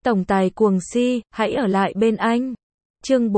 Tổng tài cuồng si, hãy ở lại bên anh. Chương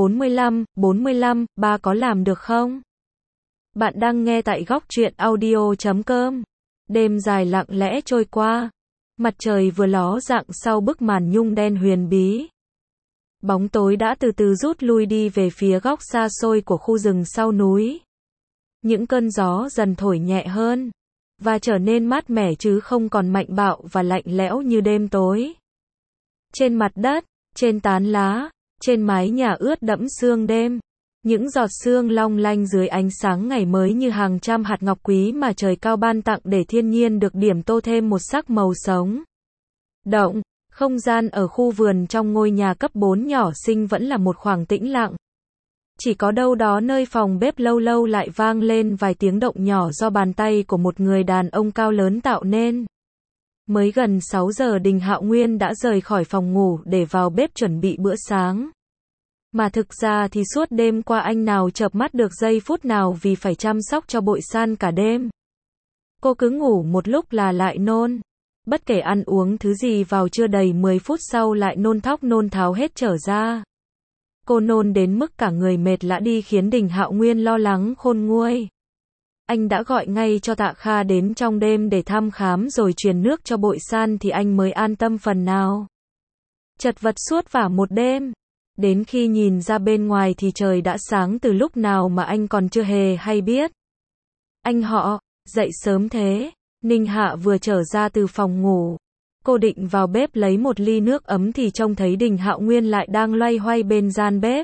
45, ba có làm được không? Bạn đang nghe tại góc truyện audio.com. Đêm dài lặng lẽ trôi qua. Mặt trời vừa ló dạng sau bức màn nhung đen huyền bí. Bóng tối đã từ từ rút lui đi về phía góc xa xôi của khu rừng sau núi. Những cơn gió dần thổi nhẹ hơn, và trở nên mát mẻ chứ không còn mạnh bạo và lạnh lẽo như đêm tối. Trên mặt đất, trên tán lá, trên mái nhà ướt đẫm sương đêm, những giọt sương long lanh dưới ánh sáng ngày mới như hàng trăm hạt ngọc quý mà trời cao ban tặng để thiên nhiên được điểm tô thêm một sắc màu sống động. Không gian ở khu vườn trong ngôi nhà cấp 4 nhỏ xinh vẫn là một khoảng tĩnh lặng. Chỉ có đâu đó nơi phòng bếp lâu lâu lại vang lên vài tiếng động nhỏ do bàn tay của một người đàn ông cao lớn tạo nên. Mới gần 6 giờ Đình Hạo Nguyên đã rời khỏi phòng ngủ để vào bếp chuẩn bị bữa sáng. Mà thực ra thì suốt đêm qua anh nào chợp mắt được giây phút nào vì phải chăm sóc cho Bội San cả đêm. Cô cứ ngủ một lúc là lại nôn. Bất kể ăn uống thứ gì vào chưa đầy 10 phút sau lại nôn thóc nôn tháo hết trở ra. Cô nôn đến mức cả người mệt lả đi khiến Đình Hạo Nguyên lo lắng khôn nguôi. Anh đã gọi ngay cho Tạ Kha đến trong đêm để thăm khám rồi truyền nước cho Bội San thì anh mới an tâm phần nào. Chật vật suốt vả một đêm. Đến khi nhìn ra bên ngoài thì trời đã sáng từ lúc nào mà anh còn chưa hề hay biết. Anh họ, dậy sớm thế. Ninh Hạ vừa trở ra từ phòng ngủ. Cô định vào bếp lấy một ly nước ấm thì trông thấy Đình Hạo Nguyên lại đang loay hoay bên gian bếp.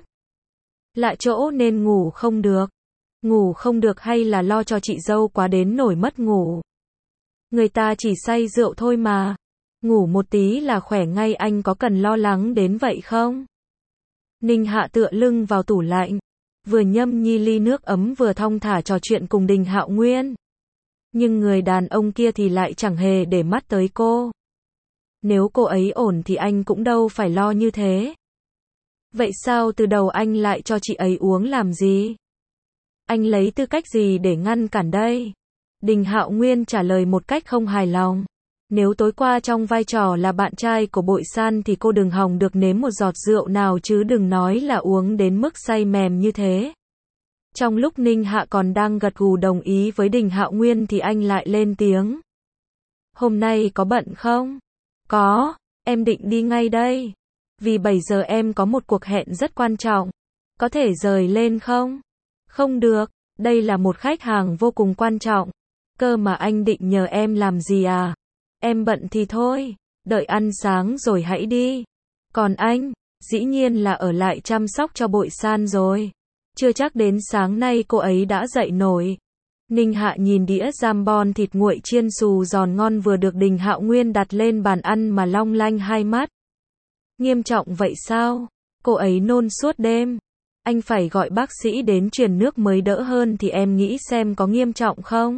Lạ chỗ nên ngủ không được. Ngủ không được hay là lo cho chị dâu quá đến nổi mất ngủ. Người ta chỉ say rượu thôi mà. Ngủ một tí là khỏe ngay, anh có cần lo lắng đến vậy không? Ninh Hạ tựa lưng vào tủ lạnh. Vừa nhâm nhi ly nước ấm vừa thong thả trò chuyện cùng Đình Hạo Nguyên. Nhưng người đàn ông kia thì lại chẳng hề để mắt tới cô. Nếu cô ấy ổn thì anh cũng đâu phải lo như thế. Vậy sao từ đầu anh lại cho chị ấy uống làm gì? Anh lấy tư cách gì để ngăn cản đây? Đình Hạo Nguyên trả lời một cách không hài lòng. Nếu tối qua trong vai trò là bạn trai của Bội San thì cô đừng hòng được nếm một giọt rượu nào chứ đừng nói là uống đến mức say mềm như thế. Trong lúc Ninh Hạ còn đang gật gù đồng ý với Đình Hạo Nguyên thì anh lại lên tiếng. Hôm nay có bận không? Có, em định đi ngay đây. Vì 7 giờ em có một cuộc hẹn rất quan trọng. Có thể rời lên không? Không được, đây là một khách hàng vô cùng quan trọng. Cơ mà anh định nhờ em làm gì à? Em bận thì thôi, đợi ăn sáng rồi hãy đi. Còn anh, dĩ nhiên là ở lại chăm sóc cho Bội San rồi. Chưa chắc đến sáng nay cô ấy đã dậy nổi. Ninh Hạ nhìn đĩa jambon thịt nguội chiên xù giòn ngon vừa được Đình Hạo Nguyên đặt lên bàn ăn mà long lanh hai mắt. Nghiêm trọng vậy sao? Cô ấy nôn suốt đêm. Anh phải gọi bác sĩ đến truyền nước mới đỡ hơn thì em nghĩ xem có nghiêm trọng không?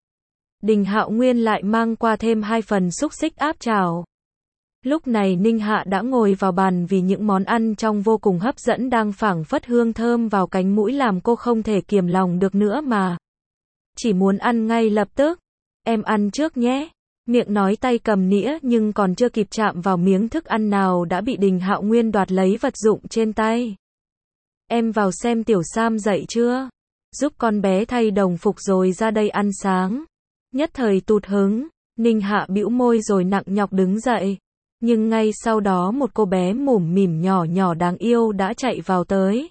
Đình Hạo Nguyên lại mang qua thêm 2 phần xúc xích áp chảo. Lúc này Ninh Hạ đã ngồi vào bàn vì những món ăn trong vô cùng hấp dẫn đang phảng phất hương thơm vào cánh mũi làm cô không thể kiềm lòng được nữa mà. Chỉ muốn ăn ngay lập tức. Em ăn trước nhé. Miệng nói tay cầm nĩa nhưng còn chưa kịp chạm vào miếng thức ăn nào đã bị Đình Hạo Nguyên đoạt lấy vật dụng trên tay. Em vào xem Tiểu Sam dậy chưa? Giúp con bé thay đồng phục rồi ra đây ăn sáng. Nhất thời tụt hứng, Ninh Hạ bĩu môi rồi nặng nhọc đứng dậy. Nhưng ngay sau đó một cô bé mủm mỉm nhỏ nhỏ đáng yêu đã chạy vào tới.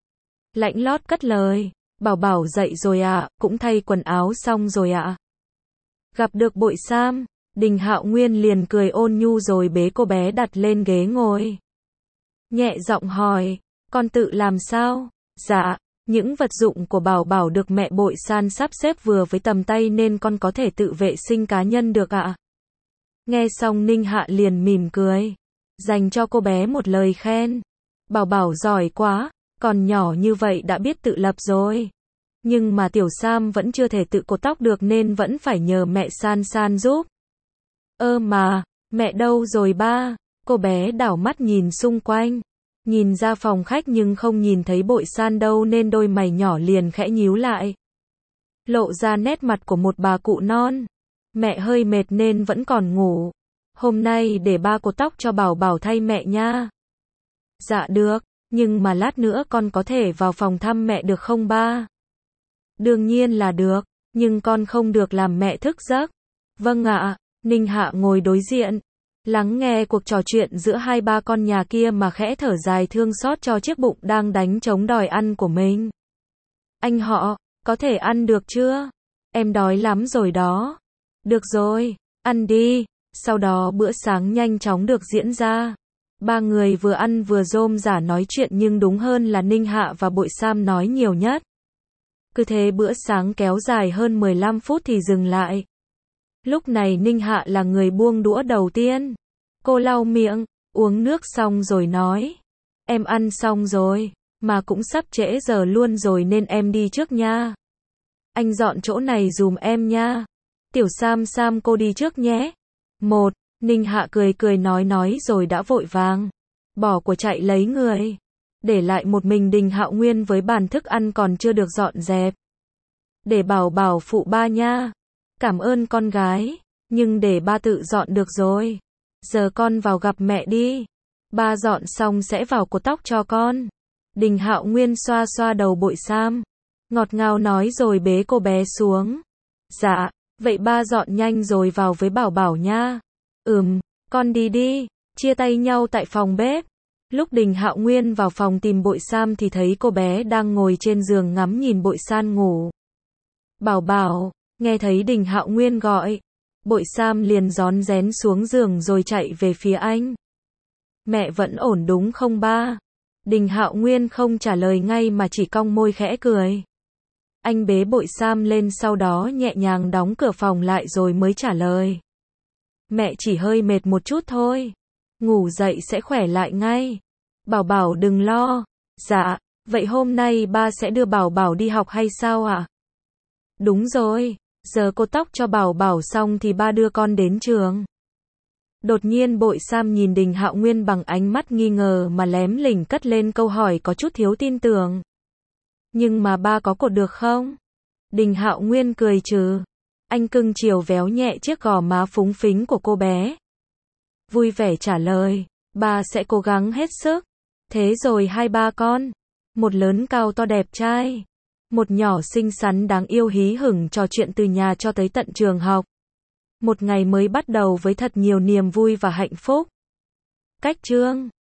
Lãnh lót cất lời, Bảo Bảo dậy rồi ạ, cũng thay quần áo xong rồi ạ. Gặp được Bội Sam, Đình Hạo Nguyên liền cười ôn nhu rồi bế cô bé đặt lên ghế ngồi. Nhẹ giọng hỏi, con tự làm sao? Dạ, những vật dụng của Bảo Bảo được mẹ Bội San sắp xếp vừa với tầm tay nên con có thể tự vệ sinh cá nhân được ạ. Nghe xong Ninh Hạ liền mỉm cười, dành cho cô bé một lời khen. Bảo Bảo giỏi quá, còn nhỏ như vậy đã biết tự lập rồi. Nhưng mà Tiểu Sam vẫn chưa thể tự cột tóc được nên vẫn phải nhờ mẹ San San giúp. Mà, mẹ đâu rồi ba? Cô bé đảo mắt nhìn xung quanh. Nhìn ra phòng khách nhưng không nhìn thấy Bội San đâu nên đôi mày nhỏ liền khẽ nhíu lại. Lộ ra nét mặt của một bà cụ non. Mẹ hơi mệt nên vẫn còn ngủ. Hôm nay để ba cột tóc cho Bảo Bảo thay mẹ nha. Dạ được, nhưng mà lát nữa con có thể vào phòng thăm mẹ được không ba? Đương nhiên là được, nhưng con không được làm mẹ thức giấc. Vâng ạ. Ninh Hạ ngồi đối diện, lắng nghe cuộc trò chuyện giữa hai ba con nhà kia mà khẽ thở dài thương xót cho chiếc bụng đang đánh trống đòi ăn của mình. Anh họ, có thể ăn được chưa? Em đói lắm rồi đó. Được rồi, ăn đi. Sau đó bữa sáng nhanh chóng được diễn ra. Ba người vừa ăn vừa rôm rả nói chuyện, nhưng đúng hơn là Ninh Hạ và Bội Sam nói nhiều nhất. Cứ thế bữa sáng kéo dài hơn 15 phút thì dừng lại. Lúc này Ninh Hạ là người buông đũa đầu tiên. Cô lau miệng, uống nước xong rồi nói. Em ăn xong rồi, mà cũng sắp trễ giờ luôn rồi nên em đi trước nha. Anh dọn chỗ này dùm em nha. Tiểu Sam Sam cô đi trước nhé. Một, Ninh Hạ cười cười nói rồi đã vội vàng bỏ của chạy lấy người. Để lại một mình Đình Hạo Nguyên với bàn thức ăn còn chưa được dọn dẹp. Để Bảo Bảo phụ ba nha. Cảm ơn con gái, nhưng để ba tự dọn được rồi. Giờ con vào gặp mẹ đi. Ba dọn xong sẽ vào cột tóc cho con. Đình Hạo Nguyên xoa xoa đầu Bội Sam, ngọt ngào nói rồi bế cô bé xuống. Dạ, vậy ba dọn nhanh rồi vào với Bảo Bảo nha. Con đi đi. Chia tay nhau tại phòng bếp. Lúc Đình Hạo Nguyên vào phòng tìm Bội Sam thì thấy cô bé đang ngồi trên giường ngắm nhìn Bội San ngủ. Bảo Bảo, nghe thấy Đình Hạo Nguyên gọi, Bội Sam liền rón rén xuống giường rồi chạy về phía anh. Mẹ vẫn ổn đúng không ba? Đình Hạo Nguyên không trả lời ngay mà chỉ cong môi khẽ cười. Anh bế Bội Sam lên sau đó nhẹ nhàng đóng cửa phòng lại rồi mới trả lời. Mẹ chỉ hơi mệt một chút thôi. Ngủ dậy sẽ khỏe lại ngay. Bảo Bảo đừng lo. Dạ, vậy hôm nay ba sẽ đưa Bảo Bảo đi học hay sao ạ? Đúng rồi, giờ cột tóc cho Bảo Bảo xong thì ba đưa con đến trường. Đột nhiên Bội Sam nhìn Đình Hạo Nguyên bằng ánh mắt nghi ngờ mà lém lỉnh cất lên câu hỏi có chút thiếu tin tưởng. Nhưng mà ba có cột được không? Đình Hạo Nguyên cười trừ. Anh cưng chiều véo nhẹ chiếc gò má phúng phính của cô bé. Vui vẻ trả lời, ba sẽ cố gắng hết sức. Thế rồi hai ba con, một lớn cao to đẹp trai, một nhỏ xinh xắn đáng yêu hí hửng trò chuyện từ nhà cho tới tận trường học. Một ngày mới bắt đầu với thật nhiều niềm vui và hạnh phúc. Cách chương